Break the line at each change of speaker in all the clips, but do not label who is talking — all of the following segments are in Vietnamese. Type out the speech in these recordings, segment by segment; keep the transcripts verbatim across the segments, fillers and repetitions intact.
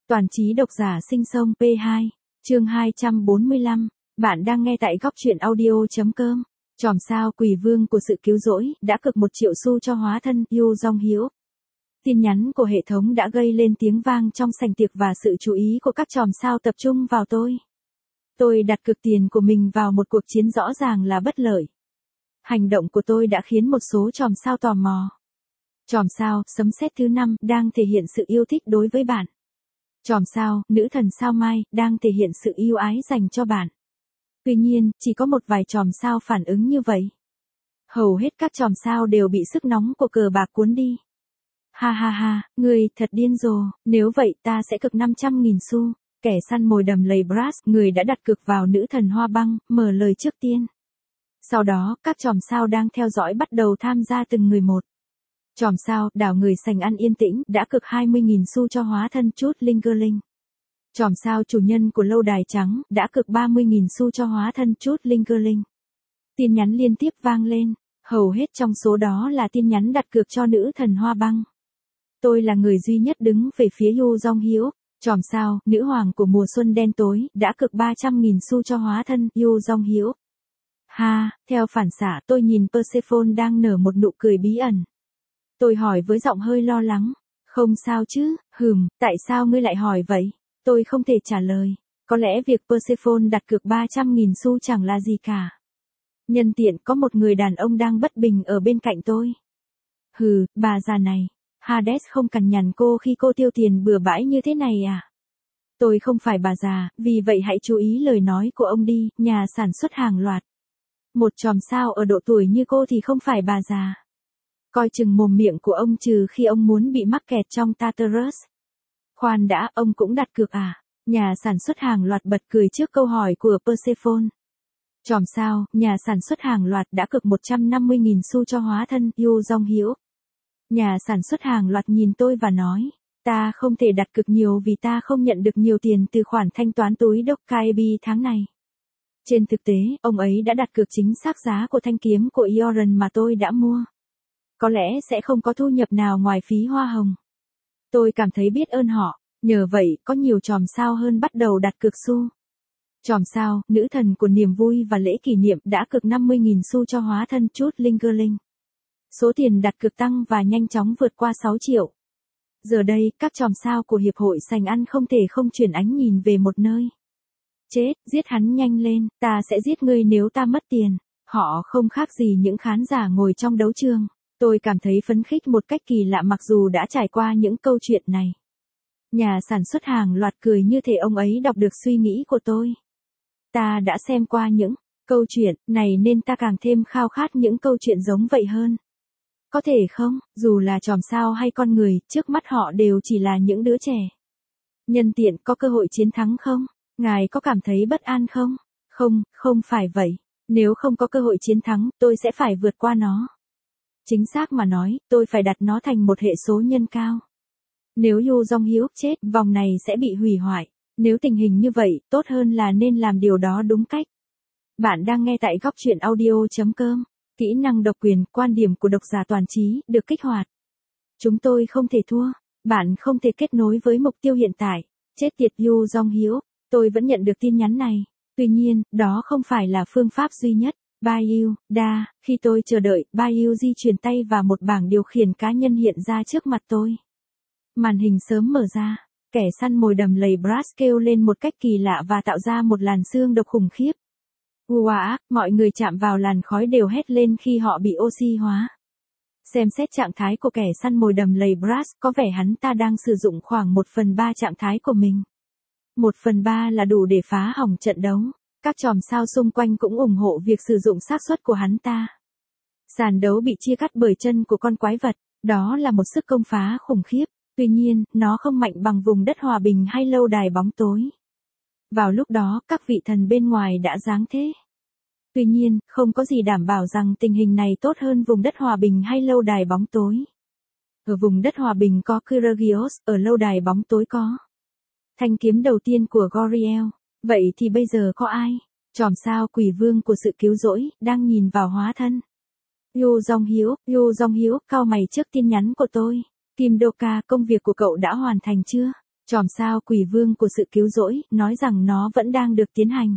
Toàn trí độc giả sinh sông pê hai, chương hai trăm bốn mươi lăm, bạn đang nghe tại góc truyện audio.com. Chòm sao quỷ vương của sự cứu rỗi đã cực một triệu xu cho hóa thân Yu Dong Hiếu. Tin nhắn của hệ thống đã gây lên tiếng vang trong sảnh tiệc và sự chú ý của các chòm sao tập trung vào tôi. Tôi đặt cược tiền của mình vào một cuộc chiến rõ ràng là bất lợi. Hành động của tôi đã khiến một số chòm sao tò mò. Chòm sao sấm sét thứ năm đang thể hiện sự yêu thích đối với bạn. Chòm sao nữ thần sao Mai đang thể hiện sự yêu ái dành cho bạn. Tuy nhiên, chỉ có một vài chòm sao phản ứng như vậy. Hầu hết các chòm sao đều bị sức nóng của cờ bạc cuốn đi. Ha ha ha, người thật điên rồ, nếu vậy ta sẽ cực năm trăm nghìn xu. Kẻ săn mồi đầm lầy Brass, người đã đặt cược vào nữ thần hoa băng, mở lời trước tiên. Sau đó, các chòm sao đang theo dõi bắt đầu tham gia từng người một. Chòm sao đảo người sành ăn yên tĩnh đã cực hai mươi nghìn xu cho hóa thân chút Lingerling. Chòm sao chủ nhân của lâu đài trắng đã cực ba mươi nghìn xu cho hóa thân chút Lingerling. Tin nhắn liên tiếp vang lên, hầu hết trong số đó là tin nhắn đặt cược cho nữ thần hoa băng. Tôi là người duy nhất đứng về phía Yu Dong Hiếu. Chòm sao nữ hoàng của mùa xuân đen tối đã cực ba trăm nghìn xu cho hóa thân Yu Dong Hiếu. Ha, theo phản xạ tôi nhìn Persephone đang nở một nụ cười bí ẩn. Tôi hỏi với giọng hơi lo lắng. Không sao chứ, hừm, tại sao ngươi lại hỏi vậy? Tôi không thể trả lời. Có lẽ việc Persephone đặt cược ba trăm nghìn xu chẳng là gì cả. Nhân tiện có một người đàn ông đang bất bình ở bên cạnh tôi. Hừ, bà già này. Hades không cằn nhằn cô khi cô tiêu tiền bừa bãi như thế này à? Tôi không phải bà già, vì vậy hãy chú ý lời nói của ông đi, nhà sản xuất hàng loạt. Một chòm sao ở độ tuổi như cô thì không phải bà già. Coi chừng mồm miệng của ông trừ khi ông muốn bị mắc kẹt trong Tartarus. Khoan đã, ông cũng đặt cược à? Nhà sản xuất hàng loạt bật cười trước câu hỏi của Persephone. Chòm sao, nhà sản xuất hàng loạt đã cược một trăm năm mươi nghìn xu cho hóa thân Yu Dong Hiếu. Nhà sản xuất hàng loạt nhìn tôi và nói, ta không thể đặt cược nhiều vì ta không nhận được nhiều tiền từ khoản thanh toán túi Dokkaebi tháng này. Trên thực tế, ông ấy đã đặt cược chính xác giá của thanh kiếm của Ioran mà tôi đã mua. Có lẽ sẽ không có thu nhập nào ngoài phí hoa hồng. Tôi cảm thấy biết ơn họ, nhờ vậy có nhiều chòm sao hơn bắt đầu đặt cược xu. Chòm sao, nữ thần của niềm vui và lễ kỷ niệm đã cược năm mươi nghìn xu cho hóa thân chút Lingerling. Số tiền đặt cược tăng và nhanh chóng vượt qua sáu triệu. Giờ đây, các chòm sao của hiệp hội sành ăn không thể không chuyển ánh nhìn về một nơi. Chết, giết hắn nhanh lên, ta sẽ giết ngươi nếu ta mất tiền. Họ không khác gì những khán giả ngồi trong đấu trường. Tôi cảm thấy phấn khích một cách kỳ lạ mặc dù đã trải qua những câu chuyện này. Nhà sản xuất hàng loạt cười như thể ông ấy đọc được suy nghĩ của tôi. Ta đã xem qua những câu chuyện này nên ta càng thêm khao khát những câu chuyện giống vậy hơn. Có thể không, dù là chòm sao hay con người, trước mắt họ đều chỉ là những đứa trẻ. Nhân tiện có cơ hội chiến thắng không? Ngài có cảm thấy bất an không? Không, không phải vậy. Nếu không có cơ hội chiến thắng, tôi sẽ phải vượt qua nó. Chính xác mà nói, tôi phải đặt nó thành một hệ số nhân cao. Nếu Yu Dong Hiếu chết, vòng này sẽ bị hủy hoại. Nếu tình hình như vậy, tốt hơn là nên làm điều đó đúng cách. Bạn đang nghe tại góc truyện audio.com. Kỹ năng độc quyền, quan điểm của độc giả toàn trí, được kích hoạt. Chúng tôi không thể thua. Bạn không thể kết nối với mục tiêu hiện tại. Chết tiệt Yu Dong Hiếu. Tôi vẫn nhận được tin nhắn này. Tuy nhiên, đó không phải là phương pháp duy nhất. Baiyu, Da, khi tôi chờ đợi, Baiyu di chuyển tay vào một bảng điều khiển cá nhân hiện ra trước mặt tôi. Màn hình sớm mở ra. Kẻ săn mồi đầm lầy Brass kêu lên một cách kỳ lạ và tạo ra một làn xương độc khủng khiếp. Ua, mọi người chạm vào làn khói đều hét lên khi họ bị oxy hóa. Xem xét trạng thái của kẻ săn mồi đầm lầy Brass, có vẻ hắn ta đang sử dụng khoảng một phần ba trạng thái của mình. một phần ba là đủ để phá hỏng trận đấu. Các chòm sao xung quanh cũng ủng hộ việc sử dụng xác suất của hắn ta. Sàn đấu bị chia cắt bởi chân của con quái vật, đó là một sức công phá khủng khiếp. Tuy nhiên, nó không mạnh bằng vùng đất hòa bình hay lâu đài bóng tối. Vào lúc đó, các vị thần bên ngoài đã giáng thế. Tuy nhiên, không có gì đảm bảo rằng tình hình này tốt hơn vùng đất hòa bình hay lâu đài bóng tối. Ở vùng đất hòa bình có Kyragios, ở lâu đài bóng tối có thanh kiếm đầu tiên của Goriel. Vậy thì bây giờ có ai? Chòm sao quỷ vương của sự cứu rỗi, đang nhìn vào hóa thân. Yu Dong Hiếu, Yu Dong Hiếu, cau mày trước tin nhắn của tôi. Kim Doka, công việc của cậu đã hoàn thành chưa? Chòm sao quỷ vương của sự cứu rỗi, nói rằng nó vẫn đang được tiến hành.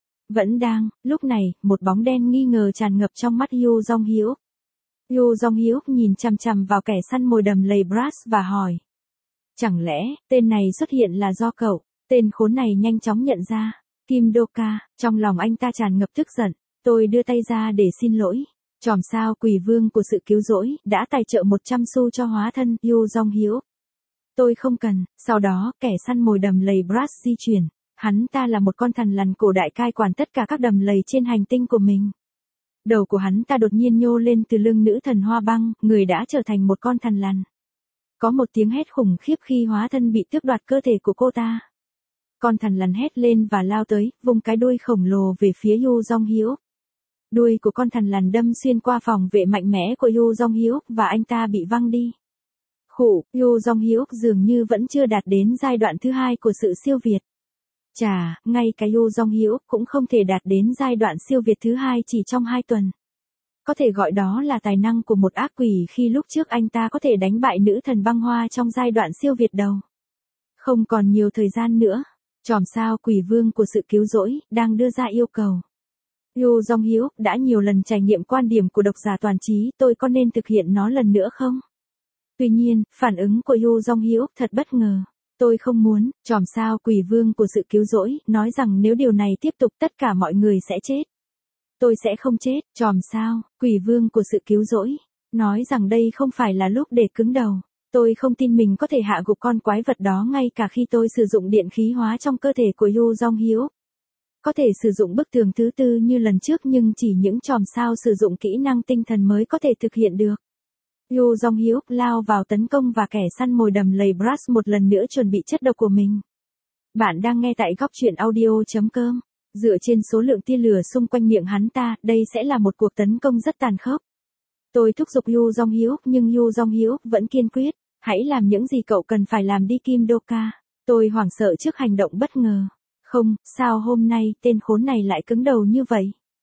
Vẫn đang, lúc này, một bóng đen nghi ngờ tràn ngập trong mắt Yoo Jong Hyuk. Yoo Jong Hyuk nhìn chằm chằm vào kẻ săn mồi đầm lầy Brass và hỏi. Chẳng lẽ, tên này xuất hiện là do cậu? Tên khốn này nhanh chóng nhận ra. Kim Do-ka, trong lòng anh ta tràn ngập tức giận. Tôi đưa tay ra để xin lỗi. Chòm sao quỷ vương của sự cứu rỗi, đã tài trợ một trăm xu cho hóa thân Yoo Jong Hyuk. Tôi không cần. Sau đó, kẻ săn mồi đầm lầy Brass di chuyển. Hắn ta là một con thằn lằn cổ đại cai quản tất cả các đầm lầy trên hành tinh của mình. Đầu của hắn ta đột nhiên nhô lên từ lưng nữ thần hoa băng, người đã trở thành một con thằn lằn. Có một tiếng hét khủng khiếp khi hóa thân bị tước đoạt cơ thể của cô ta. Con thằn lằn hét lên và lao tới, vùng cái đuôi khổng lồ về phía Yoo Jong Hyuk. Đuôi của con thằn lằn đâm xuyên qua phòng vệ mạnh mẽ của Yoo Jong Hyuk và anh ta bị văng đi. Khụ, Yoo Jong Hyuk dường như vẫn chưa đạt đến giai đoạn thứ hai của sự siêu việt. Chà, ngay cả Yoo Jong Hyuk cũng không thể đạt đến giai đoạn siêu việt thứ hai chỉ trong hai tuần. Có thể gọi đó là tài năng của một ác quỷ khi lúc trước anh ta có thể đánh bại nữ thần băng hoa trong giai đoạn siêu việt đầu. Không còn nhiều thời gian nữa, chòm sao quỷ vương của sự cứu rỗi đang đưa ra yêu cầu. Yoo Jong Hyuk đã nhiều lần trải nghiệm quan điểm của độc giả toàn trí, tôi có nên thực hiện nó lần nữa không? Tuy nhiên, phản ứng của Yoo Jong Hyuk thật bất ngờ. Tôi không muốn. Chòm sao quỷ vương của sự cứu rỗi, nói rằng nếu điều này tiếp tục tất cả mọi người sẽ chết. Tôi sẽ không chết. Chòm sao, quỷ vương của sự cứu rỗi, nói rằng đây không phải là lúc để cứng đầu. Tôi không tin mình có thể hạ gục con quái vật đó ngay cả khi tôi sử dụng điện khí hóa trong cơ thể của Yoo Jong Hyuk. Có thể sử dụng bức tường thứ tư như lần trước nhưng chỉ những chòm sao sử dụng kỹ năng tinh thần mới có thể thực hiện được. Yoo Jong Hyuk lao vào tấn công và kẻ săn mồi đầm lầy Brass một lần nữa chuẩn bị chất độc của mình. Bạn đang nghe tại góc truyện audio chấm com. Dựa trên số lượng tia lửa xung quanh miệng hắn ta, đây sẽ là một cuộc tấn công rất tàn khốc. Tôi thúc giục Yoo Jong Hyuk nhưng Yoo Jong Hyuk vẫn kiên quyết. Hãy làm những gì cậu cần phải làm đi Kim Do-ka. Tôi hoảng sợ trước hành động bất ngờ. Không, sao hôm nay tên khốn này lại cứng đầu như vậy?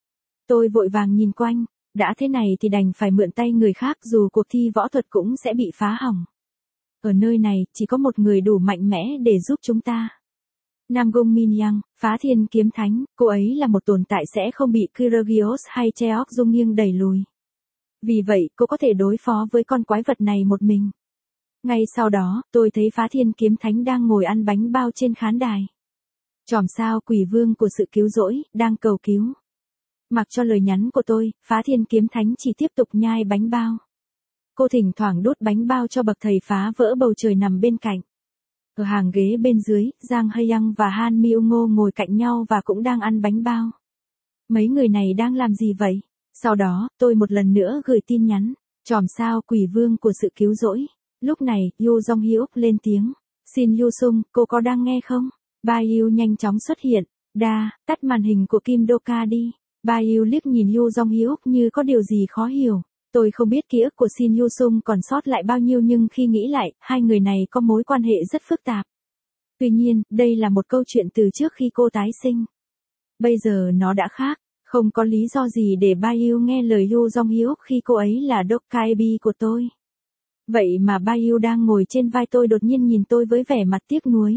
Tôi vội vàng nhìn quanh. Đã thế này thì đành phải mượn tay người khác dù cuộc thi võ thuật cũng sẽ bị phá hỏng. Ở nơi này, chỉ có một người đủ mạnh mẽ để giúp chúng ta. Nam Gung Min Yang, phá thiên kiếm thánh, cô ấy là một tồn tại sẽ không bị Kyrgios hay Cheok Dung nghiêng đẩy lùi. Vì vậy, cô có thể đối phó với con quái vật này một mình. Ngay sau đó, tôi thấy phá thiên kiếm thánh đang ngồi ăn bánh bao trên khán đài. Chòm sao quỷ vương của sự cứu rỗi, đang cầu cứu. Mặc cho lời nhắn của tôi, phá thiên kiếm thánh chỉ tiếp tục nhai bánh bao. Cô thỉnh thoảng đút bánh bao cho bậc thầy phá vỡ bầu trời nằm bên cạnh. Ở hàng ghế bên dưới, Giang Hae-young và Han Myung-ngo ngồi cạnh nhau và cũng đang ăn bánh bao. Mấy người này đang làm gì vậy? Sau đó, tôi một lần nữa gửi tin nhắn. Chòm sao quỷ vương của sự cứu rỗi. Lúc này, Yoo Jong Hyuk lên tiếng. Xin Yoo Sung, cô có đang nghe không? Ba Yu nhanh chóng xuất hiện. Đa, tắt màn hình của Kim Do-ka đi. Ba Yu liếc nhìn Yoo Jong Hyuk như có điều gì khó hiểu. Tôi không biết ký ức của Shin Yoo Sung còn sót lại bao nhiêu nhưng khi nghĩ lại, hai người này có mối quan hệ rất phức tạp. Tuy nhiên, đây là một câu chuyện từ trước khi cô tái sinh. Bây giờ nó đã khác, không có lý do gì để Ba Yu nghe lời Yoo Jong Hyuk khi cô ấy là Dokkaebi của tôi. Vậy mà Ba Yu đang ngồi trên vai tôi đột nhiên nhìn tôi với vẻ mặt tiếc nuối.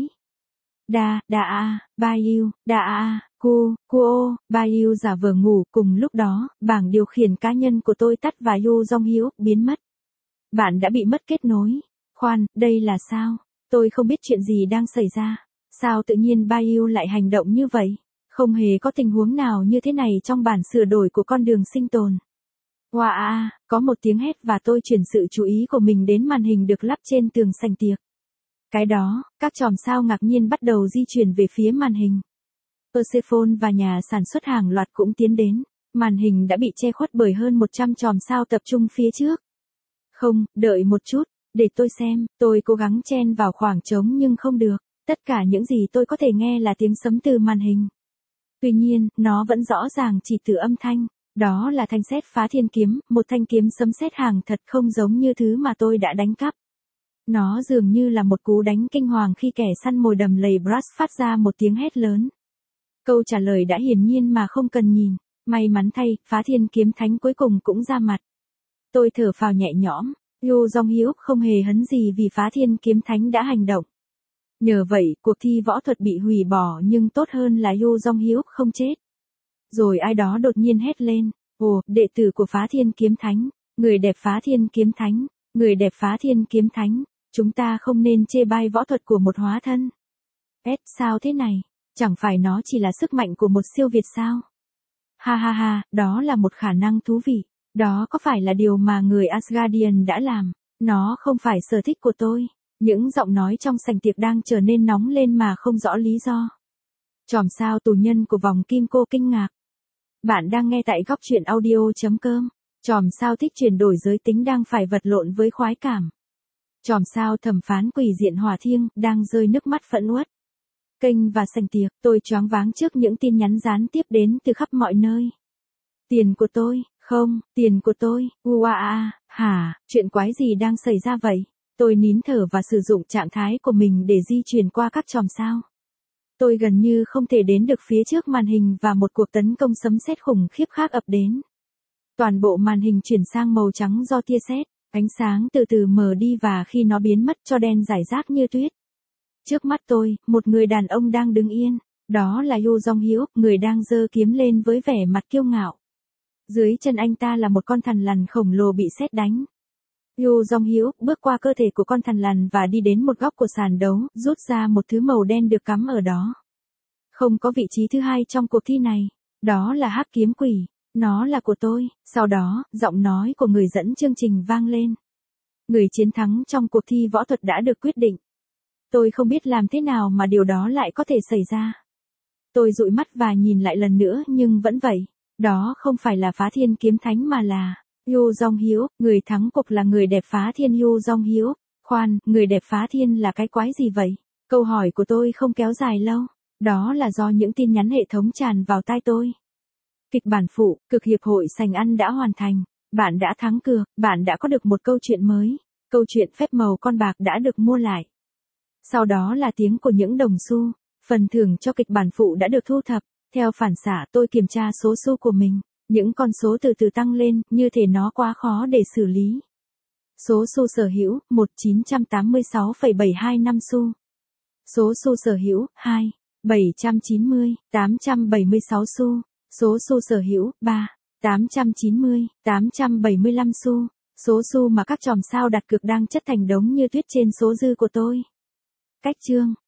Đa, đa a, Ba Yu, đa a, cu, cu ô, Ba Yu giả vờ ngủ, cùng lúc đó, bảng điều khiển cá nhân của tôi tắt và Yoo Jong Hyuk biến mất. Bạn đã bị mất kết nối. Khoan, đây là sao? Tôi không biết chuyện gì đang xảy ra. Sao tự nhiên Ba Yu lại hành động như vậy? Không hề có tình huống nào như thế này trong bản sửa đổi của con đường sinh tồn. Wow, à, có một tiếng hét và tôi chuyển sự chú ý của mình đến màn hình được lắp trên tường sảnh tiệc. Cái đó, các chòm sao ngạc nhiên bắt đầu di chuyển về phía màn hình. Persephone và nhà sản xuất hàng loạt cũng tiến đến. Màn hình đã bị che khuất bởi hơn một trăm chòm sao tập trung phía trước. Không, đợi một chút, để tôi xem, tôi cố gắng chen vào khoảng trống nhưng không được. Tất cả những gì tôi có thể nghe là tiếng sấm từ màn hình. Tuy nhiên, nó vẫn rõ ràng chỉ từ âm thanh. Đó là thanh sét phá thiên kiếm, một thanh kiếm sấm sét hàng thật không giống như thứ mà tôi đã đánh cắp. Nó dường như là một cú đánh kinh hoàng khi kẻ săn mồi đầm lầy Brass phát ra một tiếng hét lớn. Câu trả lời đã hiển nhiên mà không cần nhìn. May mắn thay, phá thiên kiếm thánh cuối cùng cũng ra mặt. Tôi thở phào nhẹ nhõm. Yoo Jong Hyuk không hề hấn gì vì phá thiên kiếm thánh đã hành động. Nhờ vậy, cuộc thi võ thuật bị hủy bỏ nhưng tốt hơn là Yu Jong-hyuk không chết. Rồi ai đó đột nhiên hét lên, ồ, đệ tử của Phá Thiên Kiếm Thánh, người đẹp Phá Thiên Kiếm Thánh, người đẹp Phá Thiên Kiếm Thánh, chúng ta không nên chê bai võ thuật của một hóa thân. S sao thế này, chẳng phải nó chỉ là sức mạnh của một siêu việt sao? Ha ha ha, đó là một khả năng thú vị, đó có phải là điều mà người Asgardian đã làm, nó không phải sở thích của tôi. Những giọng nói trong sảnh tiệc đang trở nên nóng lên mà không rõ lý do. Chòm sao tù nhân của vòng kim cô kinh ngạc. Bạn đang nghe tại góc truyện audio.com. Chòm sao thích chuyển đổi giới tính đang phải vật lộn với khoái cảm. Chòm sao thẩm phán quỷ diện hỏa thiêng đang rơi nước mắt phẫn uất. Kênh và sảnh tiệc, tôi choáng váng trước những tin nhắn gián tiếp đến từ khắp mọi nơi. Tiền của tôi, không, tiền của tôi, uaa, hả, chuyện quái gì đang xảy ra vậy? Tôi nín thở và sử dụng trạng thái của mình để di chuyển qua các chòm sao. Tôi gần như không thể đến được phía trước màn hình và một cuộc tấn công sấm sét khủng khiếp khác ập đến. Toàn bộ màn hình chuyển sang màu trắng do tia sét, ánh sáng từ từ mờ đi và khi nó biến mất cho đen rải rác như tuyết. Trước mắt tôi, một người đàn ông đang đứng yên, đó là Yu Jong-hyuk, người đang giơ kiếm lên với vẻ mặt kiêu ngạo. Dưới chân anh ta là một con thằn lằn khổng lồ bị sét đánh. Yu Jong-hyuk bước qua cơ thể của con thằn lằn và đi đến một góc của sàn đấu, rút ra một thứ màu đen được cắm ở đó. Không có vị trí thứ hai trong cuộc thi này, đó là hắc kiếm quỷ, nó là của tôi. Sau đó, giọng nói của người dẫn chương trình vang lên. Người chiến thắng trong cuộc thi võ thuật đã được quyết định. Tôi không biết làm thế nào mà điều đó lại có thể xảy ra. Tôi dụi mắt và nhìn lại lần nữa nhưng vẫn vậy, đó không phải là Phá Thiên Kiếm Thánh mà là Yu Jong-hyuk, người thắng cuộc là người đẹp Phá Thiên Yu Jong-hyuk. Khoan, người đẹp Phá Thiên là cái quái gì vậy? Câu hỏi của tôi không kéo dài lâu, đó là do những tin nhắn hệ thống tràn vào tai tôi. Kịch bản phụ, cực hiệp hội sành ăn đã hoàn thành, bạn đã thắng cược, bạn đã có được một câu chuyện mới, câu chuyện phép màu con bạc đã được mua lại. Sau đó là tiếng của những đồng xu, phần thưởng cho kịch bản phụ đã được thu thập, theo phản xạ tôi kiểm tra số xu của mình. Những con số từ từ tăng lên, như thể nó quá khó để xử lý. Số xu sở hữu, một nghìn chín trăm tám mươi sáu phẩy bảy hai năm xu. Số xu sở hữu, hai nghìn bảy trăm chín mươi, tám trăm bảy mươi sáu xu. Số xu sở hữu, ba nghìn tám trăm chín mươi, tám trăm bảy mươi lăm xu. Số xu mà các chòm sao đặt cược đang chất thành đống như tuyết trên số dư của tôi. Cách chương